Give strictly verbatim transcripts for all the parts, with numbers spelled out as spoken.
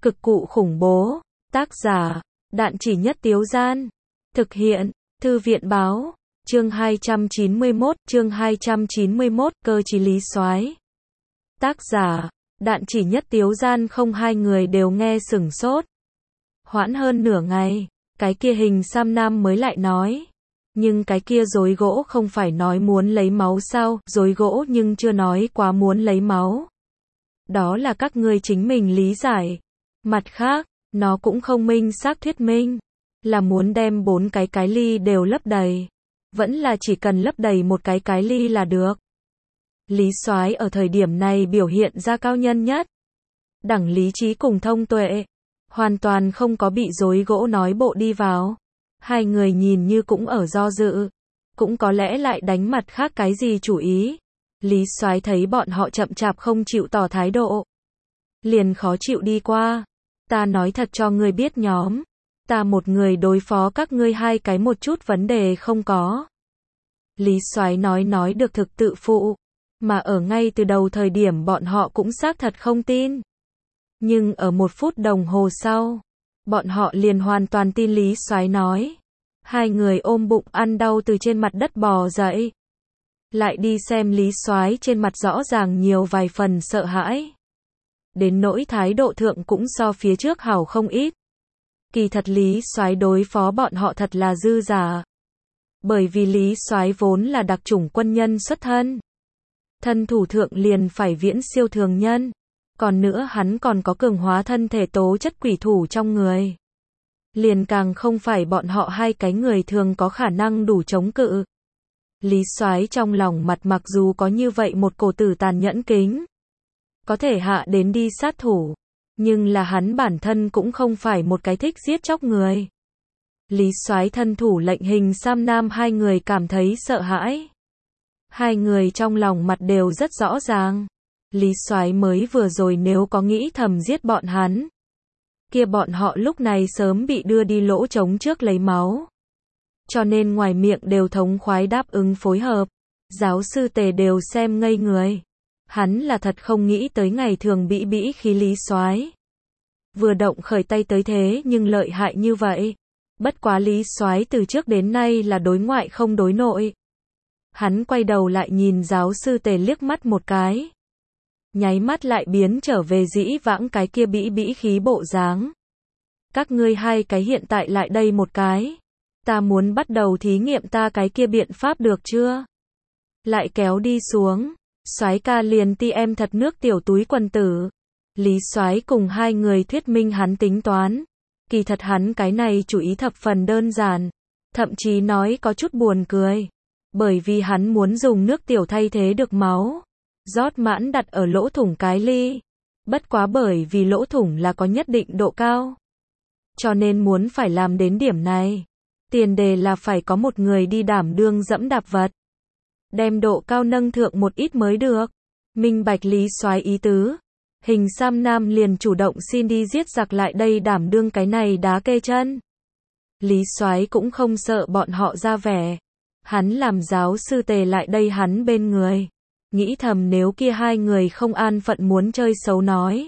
Cực cụ khủng bố. Tác giả, Đạn Chỉ Nhất Tiếu Gian. Thực hiện, Thư viện Báo. Chương hai trăm chín mươi mốt, chương hai trăm chín mươi mốt, cơ chí Lý Soái. Tác giả, Đạn Chỉ Nhất Tiếu Gian. Không, hai người đều nghe sửng sốt. Hoãn hơn nửa ngày, cái kia hình xăm nam mới lại nói. Nhưng cái kia dối gỗ không phải nói muốn lấy máu sao? Dối gỗ nhưng chưa nói quá muốn lấy máu. Đó là các ngươi chính mình lý giải. Mặt khác, nó cũng không minh xác thuyết minh. Là muốn đem bốn cái cái ly đều lấp đầy. Vẫn là chỉ cần lấp đầy một cái cái ly là được. Lý Soái ở thời điểm này biểu hiện ra cao nhân nhất. Đẳng lý trí cùng thông tuệ. Hoàn toàn không có bị dối gỗ nói bộ đi vào. Hai người nhìn như cũng ở do dự. Cũng có lẽ lại đánh mặt khác cái gì chủ ý. Lý Soái thấy bọn họ chậm chạp không chịu tỏ thái độ. Liền khó chịu đi qua. Ta nói thật cho ngươi biết nhóm. Ta một người đối phó các ngươi hai cái một chút vấn đề không có. Lý Soái nói nói được thực tự phụ. Mà ở ngay từ đầu thời điểm bọn họ cũng xác thật không tin. Nhưng ở một phút đồng hồ sau, bọn họ liền hoàn toàn tin Lý Soái nói. Hai người ôm bụng ăn đau từ trên mặt đất bò dậy. Lại đi xem Lý Soái trên mặt rõ ràng nhiều vài phần sợ hãi. Đến nỗi thái độ thượng cũng so phía trước hảo không ít. Kỳ thật Lý Soái đối phó bọn họ thật là dư giả. Bởi vì Lý Soái vốn là đặc chủng quân nhân xuất thân. Thân thủ thượng liền phải viễn siêu thường nhân. Còn nữa hắn còn có cường hóa thân thể tố chất quỷ thủ trong người. Liền càng không phải bọn họ hai cái người thường có khả năng đủ chống cự. Lý Soái trong lòng mặt mặc dù có như vậy một cổ tử tàn nhẫn kính. Có thể hạ đến đi sát thủ. Nhưng là hắn bản thân cũng không phải một cái thích giết chóc người. Lý Soái thân thủ lệnh hình xăm nam hai người cảm thấy sợ hãi. Hai người trong lòng mặt đều rất rõ ràng. Lý Soái mới vừa rồi nếu có nghĩ thầm giết bọn hắn. Kia bọn họ lúc này sớm bị đưa đi lỗ trống trước lấy máu. Cho nên ngoài miệng đều thống khoái đáp ứng phối hợp. Giáo sư Tề đều xem ngây người. Hắn là thật không nghĩ tới ngày thường bĩ bĩ khí Lý Soái. Vừa động khởi tay tới thế nhưng lợi hại như vậy. Bất quá Lý Soái từ trước đến nay là đối ngoại không đối nội. Hắn quay đầu lại nhìn giáo sư Tề liếc mắt một cái. Nháy mắt lại biến trở về dĩ vãng cái kia bĩ bĩ khí bộ dáng. Các ngươi hai cái hiện tại lại đây một cái. Ta muốn bắt đầu thí nghiệm ta cái kia biện pháp được chưa? Lại kéo đi xuống. Soái ca liền ti em thật nước tiểu túi quần tử. Lý Soái cùng hai người thuyết minh hắn tính toán. Kỳ thật hắn cái này chủ ý thập phần đơn giản. Thậm chí nói có chút buồn cười. Bởi vì hắn muốn dùng nước tiểu thay thế được máu. Rót mãn đặt ở lỗ thủng cái ly. Bất quá bởi vì lỗ thủng là có nhất định độ cao. Cho nên muốn phải làm đến điểm này. Tiền đề là phải có một người đi đảm đương dẫm đạp vật. Đem độ cao nâng thượng một ít mới được. Minh bạch Lý Soái ý tứ. Hình xăm nam liền chủ động xin đi giết giặc lại đây đảm đương cái này đá kê chân. Lý Soái cũng không sợ bọn họ ra vẻ. Hắn làm giáo sư Tề lại đây hắn bên người. Nghĩ thầm nếu kia hai người không an phận muốn chơi xấu nói.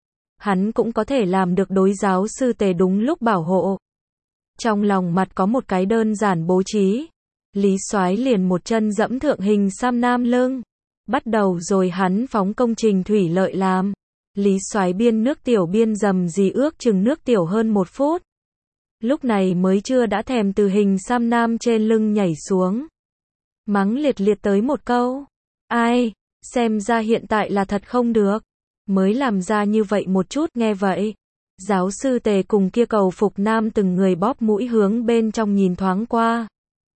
Hắn cũng có thể làm được đối giáo sư Tề đúng lúc bảo hộ. Trong lòng mặt có một cái đơn giản bố trí. Lý Soái liền một chân dẫm thượng hình xăm nam lưng. Bắt đầu rồi hắn phóng công trình thủy lợi làm. Lý Soái biên nước tiểu biên dầm gì ước chừng nước tiểu hơn một phút. Lúc này mới chưa đã thèm từ hình xăm nam trên lưng nhảy xuống. Mắng liệt liệt tới một câu. Ai, xem ra hiện tại là thật không được. Mới làm ra như vậy một chút nghe vậy. Giáo sư Tề cùng kia cầu phục nam từng người bóp mũi hướng bên trong nhìn thoáng qua.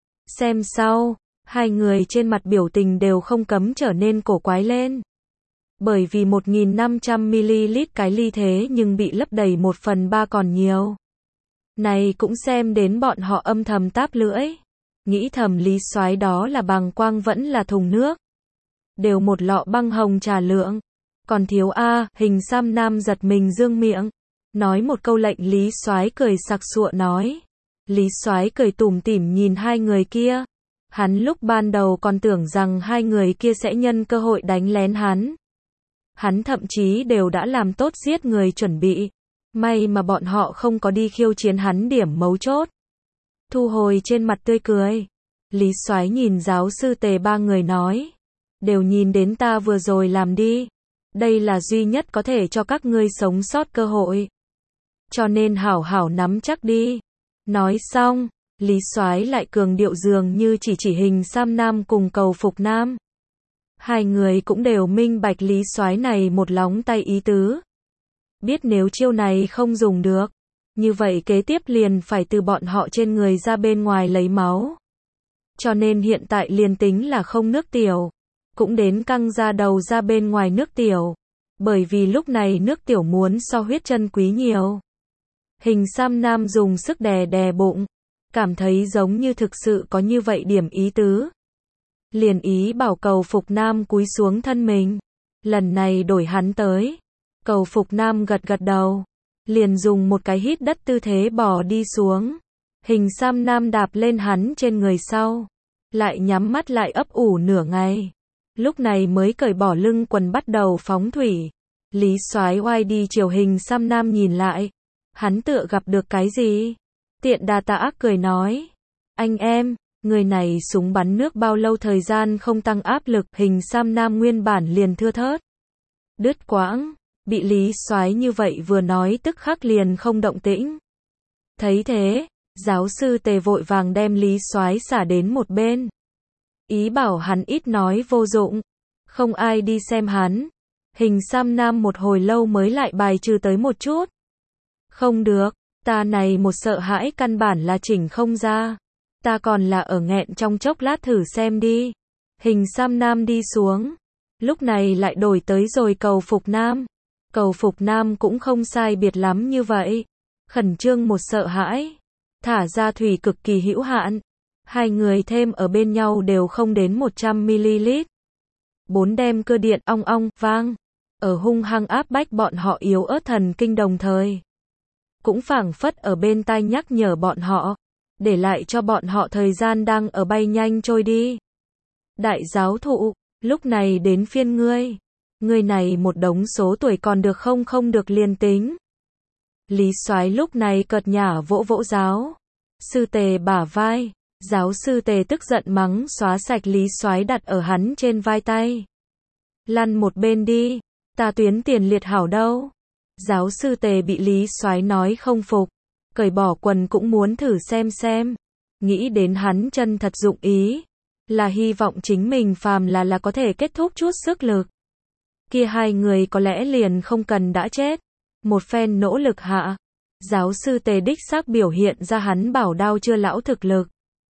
Xem sau, hai người trên mặt biểu tình đều không cấm trở nên cổ quái lên. Bởi vì một nghìn năm trăm mi li lít cái ly thế nhưng bị lấp đầy một phần ba còn nhiều. Này cũng xem đến bọn họ âm thầm táp lưỡi. Nghĩ thầm Lý Soái đó là bàng quang vẫn là thùng nước. Đều một lọ băng hồng trà lượng. Còn thiếu a, hình xăm nam giật mình dương miệng. Nói một câu lệnh Lý Soái cười sặc sụa nói. Lý Soái cười tủm tỉm nhìn hai người kia. Hắn lúc ban đầu còn tưởng rằng hai người kia sẽ nhân cơ hội đánh lén hắn. Hắn thậm chí đều đã làm tốt giết người chuẩn bị. May mà bọn họ không có đi khiêu chiến hắn điểm mấu chốt. Thu hồi trên mặt tươi cười. Lý Soái nhìn giáo sư Tề ba người nói. Đều nhìn đến ta vừa rồi làm đi. Đây là duy nhất có thể cho các ngươi sống sót cơ hội. Cho nên hảo hảo nắm chắc đi. Nói xong, Lý Soái lại cường điệu dường như chỉ chỉ Hình Sam Nam cùng Cầu Phục Nam. Hai người cũng đều minh bạch Lý Soái này một lóng tay ý tứ. Biết nếu chiêu này không dùng được, như vậy kế tiếp liền phải từ bọn họ trên người ra bên ngoài lấy máu. Cho nên hiện tại liền tính là không nước tiểu, cũng đến căng ra đầu ra bên ngoài nước tiểu. Bởi vì lúc này nước tiểu muốn so huyết chân quý nhiều. Hình Sam Nam dùng sức đè đè bụng, cảm thấy giống như thực sự có như vậy điểm ý tứ. Liền ý bảo Cầu Phục Nam cúi xuống thân mình. Lần này đổi hắn tới. Cầu Phục Nam gật gật đầu. Liền dùng một cái hít đất tư thế bò đi xuống. Hình Sam Nam đạp lên hắn trên người sau. Lại nhắm mắt lại ấp ủ nửa ngày. Lúc này mới cởi bỏ lưng quần bắt đầu phóng thủy. Lý Soái oai đi chiều Hình Sam Nam nhìn lại. Hắn tựa gặp được cái gì? Tiện đà tà ác cười nói. Anh em, người này súng bắn nước bao lâu thời gian không tăng áp lực. Hình Sam Nam nguyên bản liền thưa thớt. Đứt quãng, bị Lý Soái như vậy vừa nói tức khắc liền không động tĩnh. Thấy thế, giáo sư Tề vội vàng đem Lý Soái xả đến một bên. Ý bảo hắn ít nói vô dụng, không ai đi xem hắn. Hình Sam Nam một hồi lâu mới lại bài trừ tới một chút. Không được, ta này một sợ hãi căn bản là chỉnh không ra. Ta còn là ở nghẹn trong chốc lát thử xem đi. Hình Sam Nam đi xuống. Lúc này lại đổi tới rồi Cầu Phục Nam. Cầu Phục Nam cũng không sai biệt lắm như vậy. Khẩn trương một sợ hãi. Thả ra thủy cực kỳ hữu hạn. Hai người thêm ở bên nhau đều không đến một trăm mi-li-lít. Bốn đem cơ điện ong ong vang. Ở hung hăng áp bách bọn họ yếu ớt thần kinh đồng thời. Cũng phảng phất ở bên tai nhắc nhở bọn họ. Để lại cho bọn họ thời gian đang ở bay nhanh trôi đi. Đại giáo thụ, lúc này đến phiên ngươi. Ngươi này một đống số tuổi còn được không không được liền tính. Lý Soái lúc này cợt nhả vỗ vỗ giáo sư Tề bả vai. Giáo sư Tề tức giận mắng xóa sạch Lý Soái đặt ở hắn trên vai tay. Lăn một bên đi, ta tuyến tiền liệt hảo đâu. Giáo sư Tề bị Lý Soái nói không phục, cởi bỏ quần cũng muốn thử xem xem. Nghĩ đến hắn chân thật dụng ý, là hy vọng chính mình phàm là là có thể kết thúc chút sức lực. Kia hai người có lẽ liền không cần đã chết. Một phen nỗ lực hạ, giáo sư Tề đích xác biểu hiện ra hắn bảo đao chưa lão thực lực.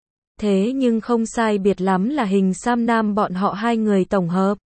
Thế nhưng không sai biệt lắm là Hình Sam Nam bọn họ hai người tổng hợp.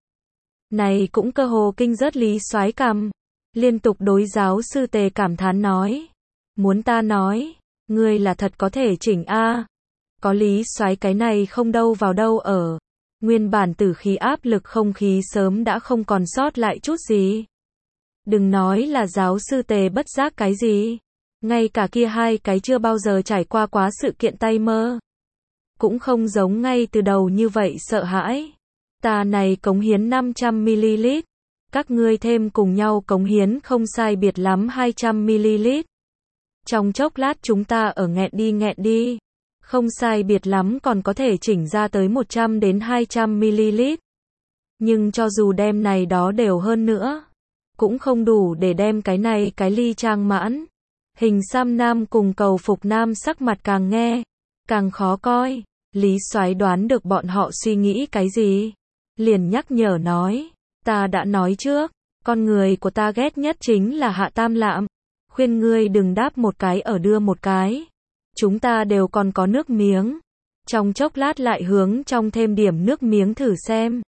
Này cũng cơ hồ kinh rớt Lý Soái cằm. Liên tục đối giáo sư Tề cảm thán nói. Muốn ta nói, ngươi là thật có thể chỉnh a. Có Lý Soái cái này không đâu vào đâu ở. Nguyên bản tử khí áp lực không khí sớm đã không còn sót lại chút gì. Đừng nói là giáo sư Tề bất giác cái gì. Ngay cả kia hai cái chưa bao giờ trải qua quá sự kiện tay mơ. Cũng không giống ngay từ đầu như vậy sợ hãi. Ta này cống hiến năm trăm mi-li-lít. Các ngươi thêm cùng nhau cống hiến không sai biệt lắm hai trăm mi-li-lít. Trong chốc lát chúng ta ở nghẹn đi nghẹn đi. Không sai biệt lắm còn có thể chỉnh ra tới một trăm đến hai trăm mi-li-lít. Nhưng cho dù đem này đó đều hơn nữa, cũng không đủ để đem cái này cái ly trang mãn. Hình Sam Nam cùng Cầu Phục Nam sắc mặt càng nghe, càng khó coi. Lý Soái đoán được bọn họ suy nghĩ cái gì. Liền nhắc nhở nói, ta đã nói trước, con người của ta ghét nhất chính là Hạ Tam Lạm. Khuyên ngươi đừng đáp một cái ở đưa một cái. Chúng ta đều còn có nước miếng. Trong chốc lát lại hướng trong thêm điểm nước miếng thử xem.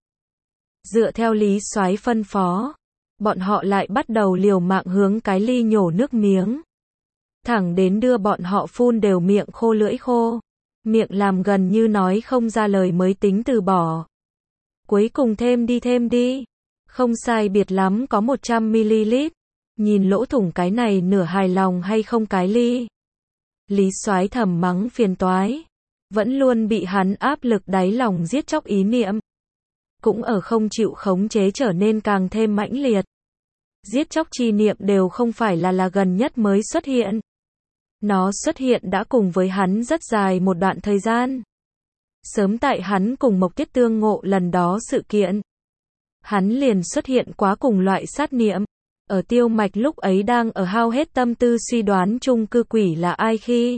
Dựa theo Lý Soái phân phó, bọn họ lại bắt đầu liều mạng hướng cái ly nhổ nước miếng. Thẳng đến đưa bọn họ phun đều miệng khô lưỡi khô. Miệng làm gần như nói không ra lời mới tính từ bỏ. Cuối cùng thêm đi thêm đi. Không sai biệt lắm có một trăm mi-li-lít. Nhìn lỗ thủng cái này nửa hài lòng hay không cái ly. Lý Soái thầm mắng phiền toái. Vẫn luôn bị hắn áp lực đáy lòng giết chóc ý niệm. Cũng ở không chịu khống chế trở nên càng thêm mãnh liệt. giết chóc chi niệm đều không phải là là gần nhất mới xuất hiện. Nó xuất hiện đã cùng với hắn rất dài một đoạn thời gian. Sớm tại hắn cùng Mộc Tiết tương ngộ lần đó sự kiện, hắn liền xuất hiện quá cùng loại sát niệm. Ở Tiêu Mạch lúc ấy đang ở hao hết tâm tư suy đoán chung cư quỷ là ai khi,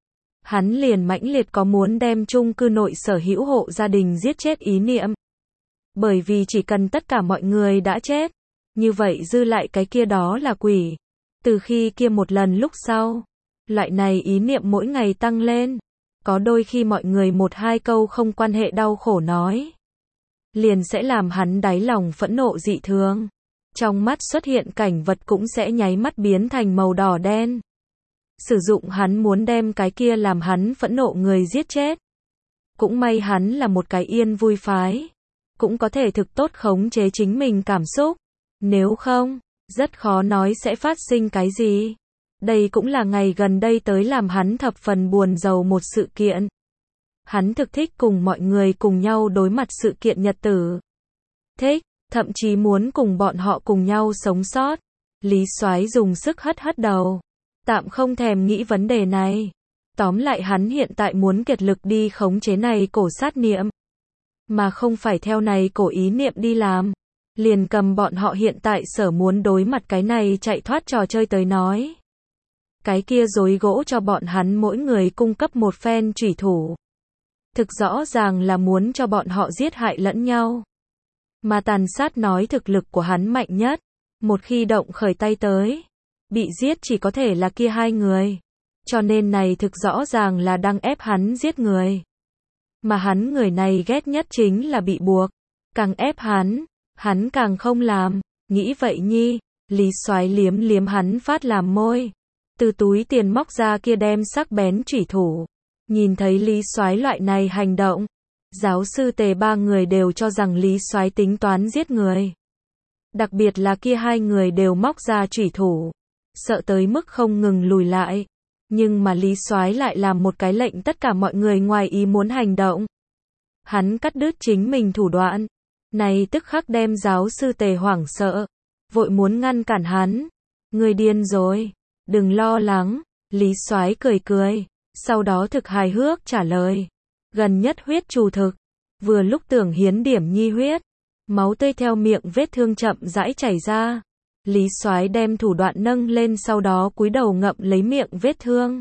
hắn liền mãnh liệt có muốn đem chung cư nội sở hữu hộ gia đình giết chết ý niệm. Bởi vì chỉ cần tất cả mọi người đã chết, như vậy dư lại cái kia đó là quỷ. Từ khi kia một lần lúc sau, loại này ý niệm mỗi ngày tăng lên. Có đôi khi mọi người một hai câu không quan hệ đau khổ nói, liền sẽ làm hắn đáy lòng phẫn nộ dị thường. Trong mắt xuất hiện cảnh vật cũng sẽ nháy mắt biến thành màu đỏ đen. Sử dụng hắn muốn đem cái kia làm hắn phẫn nộ người giết chết. Cũng may hắn là một cái yên vui phái, cũng có thể thực tốt khống chế chính mình cảm xúc. Nếu không, rất khó nói sẽ phát sinh cái gì. Đây cũng là ngày gần đây tới làm hắn thập phần buồn rầu một sự kiện. Hắn thực thích cùng mọi người cùng nhau đối mặt sự kiện nhật tử. Thích, thậm chí muốn cùng bọn họ cùng nhau sống sót. Lý Soái dùng sức hất hất đầu. Tạm không thèm nghĩ vấn đề này. Tóm lại hắn hiện tại muốn kiệt lực đi khống chế này cổ sát niệm. Mà không phải theo này cổ ý niệm đi làm. Liền cầm bọn họ hiện tại sở muốn đối mặt cái này chạy thoát trò chơi tới nói. Cái kia dối gỗ cho bọn hắn mỗi người cung cấp một phen chủy thủ. Thực rõ ràng là muốn cho bọn họ giết hại lẫn nhau. Mà tàn sát nói thực lực của hắn mạnh nhất. Một khi động khởi tay tới, bị giết chỉ có thể là kia hai người. Cho nên này thực rõ ràng là đang ép hắn giết người. Mà hắn người này ghét nhất chính là bị buộc. Càng ép hắn, hắn càng không làm. Nghĩ vậy nhi, Lý Soái liếm liếm hắn phát làm môi. Từ túi tiền móc ra kia đem sắc bén chủy thủ. Nhìn thấy Lý Soái loại này hành động, giáo sư Tề ba người đều cho rằng Lý Soái tính toán giết người. Đặc biệt là kia hai người đều móc ra chủy thủ, sợ tới mức không ngừng lùi lại. Nhưng mà Lý Soái lại làm một cái lệnh tất cả mọi người ngoài ý muốn hành động. Hắn cắt đứt chính mình thủ đoạn. Này tức khắc đem giáo sư Tề hoảng sợ, vội muốn ngăn cản hắn. Người điên rồi, đừng lo lắng. Lý Soái cười cười, sau đó thực hài hước trả lời. Gần nhất huyết trù thực, vừa lúc tưởng hiến điểm nhi huyết. Máu tươi theo miệng vết thương chậm rãi chảy ra. Lý Soái đem thủ đoạn nâng lên sau đó cúi đầu ngậm lấy miệng vết thương.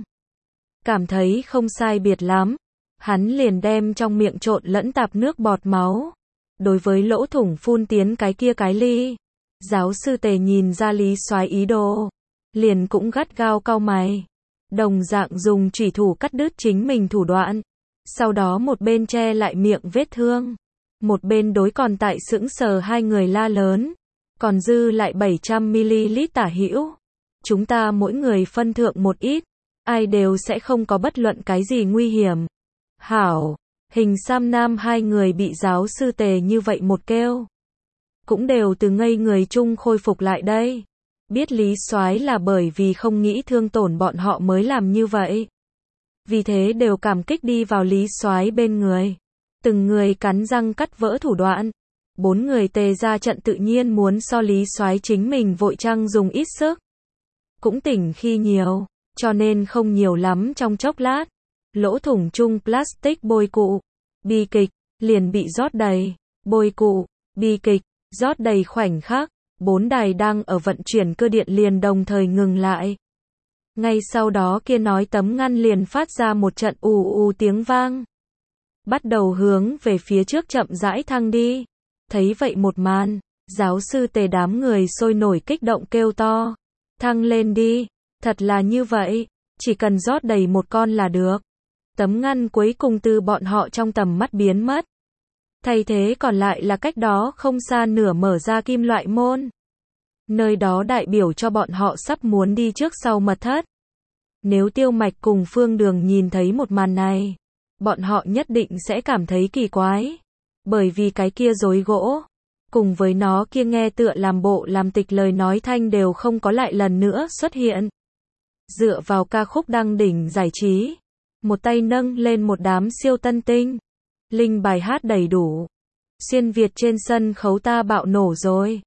Cảm thấy không sai biệt lắm. Hắn liền đem trong miệng trộn lẫn tạp nước bọt máu. Đối với lỗ thủng phun tiến cái kia cái ly. Giáo sư Tề nhìn ra Lý Soái ý đồ. Liền cũng gắt gao cau mày. Đồng dạng dùng chủy thủ cắt đứt chính mình thủ đoạn. Sau đó một bên che lại miệng vết thương. Một bên đối còn tại sững sờ hai người la lớn. Còn dư lại bảy trăm mi li lít tả hữu. Chúng ta mỗi người phân thượng một ít. Ai đều sẽ không có bất luận cái gì nguy hiểm. Hảo, Hình Sam Nam hai người bị giáo sư Tề như vậy một kêu. Cũng đều từ ngây người chung khôi phục lại đây. Biết Lý Soái là bởi vì không nghĩ thương tổn bọn họ mới làm như vậy. Vì thế đều cảm kích đi vào Lý Soái bên người. Từng người cắn răng cắt vỡ thủ đoạn. Bốn người Tề ra trận tự nhiên muốn so Lý Soái chính mình vội chăng dùng ít sức. Cũng tỉnh khi nhiều, cho nên không nhiều lắm trong chốc lát. Lỗ thủng chung plastic bôi cụ, bi kịch, liền bị rót đầy. Bôi cụ, bi kịch, rót đầy khoảnh khắc. Bốn đài đang ở vận chuyển cơ điện liền đồng thời ngừng lại. Ngay sau đó kia nói tấm ngăn liền phát ra một trận ù ù tiếng vang. Bắt đầu hướng về phía trước chậm rãi thăng đi. Thấy vậy một màn, giáo sư Tề đám người sôi nổi kích động kêu to. Thăng lên đi, thật là như vậy, chỉ cần rót đầy một con là được. Tấm ngăn cuối cùng từ bọn họ trong tầm mắt biến mất. Thay thế còn lại là cách đó không xa nửa mở ra kim loại môn. Nơi đó đại biểu cho bọn họ sắp muốn đi trước sau mật thất. Nếu Tiêu Mạch cùng Phương Đường nhìn thấy một màn này, bọn họ nhất định sẽ cảm thấy kỳ quái. Bởi vì cái kia rối gỗ, cùng với nó kia nghe tựa làm bộ làm tịch lời nói thanh đều không có lại lần nữa xuất hiện. Dựa vào ca khúc đăng đỉnh giải trí, một tay nâng lên một đám siêu tân tinh. Linh bài hát đầy đủ. Xuyên Việt trên sân khấu ta bạo nổ rồi.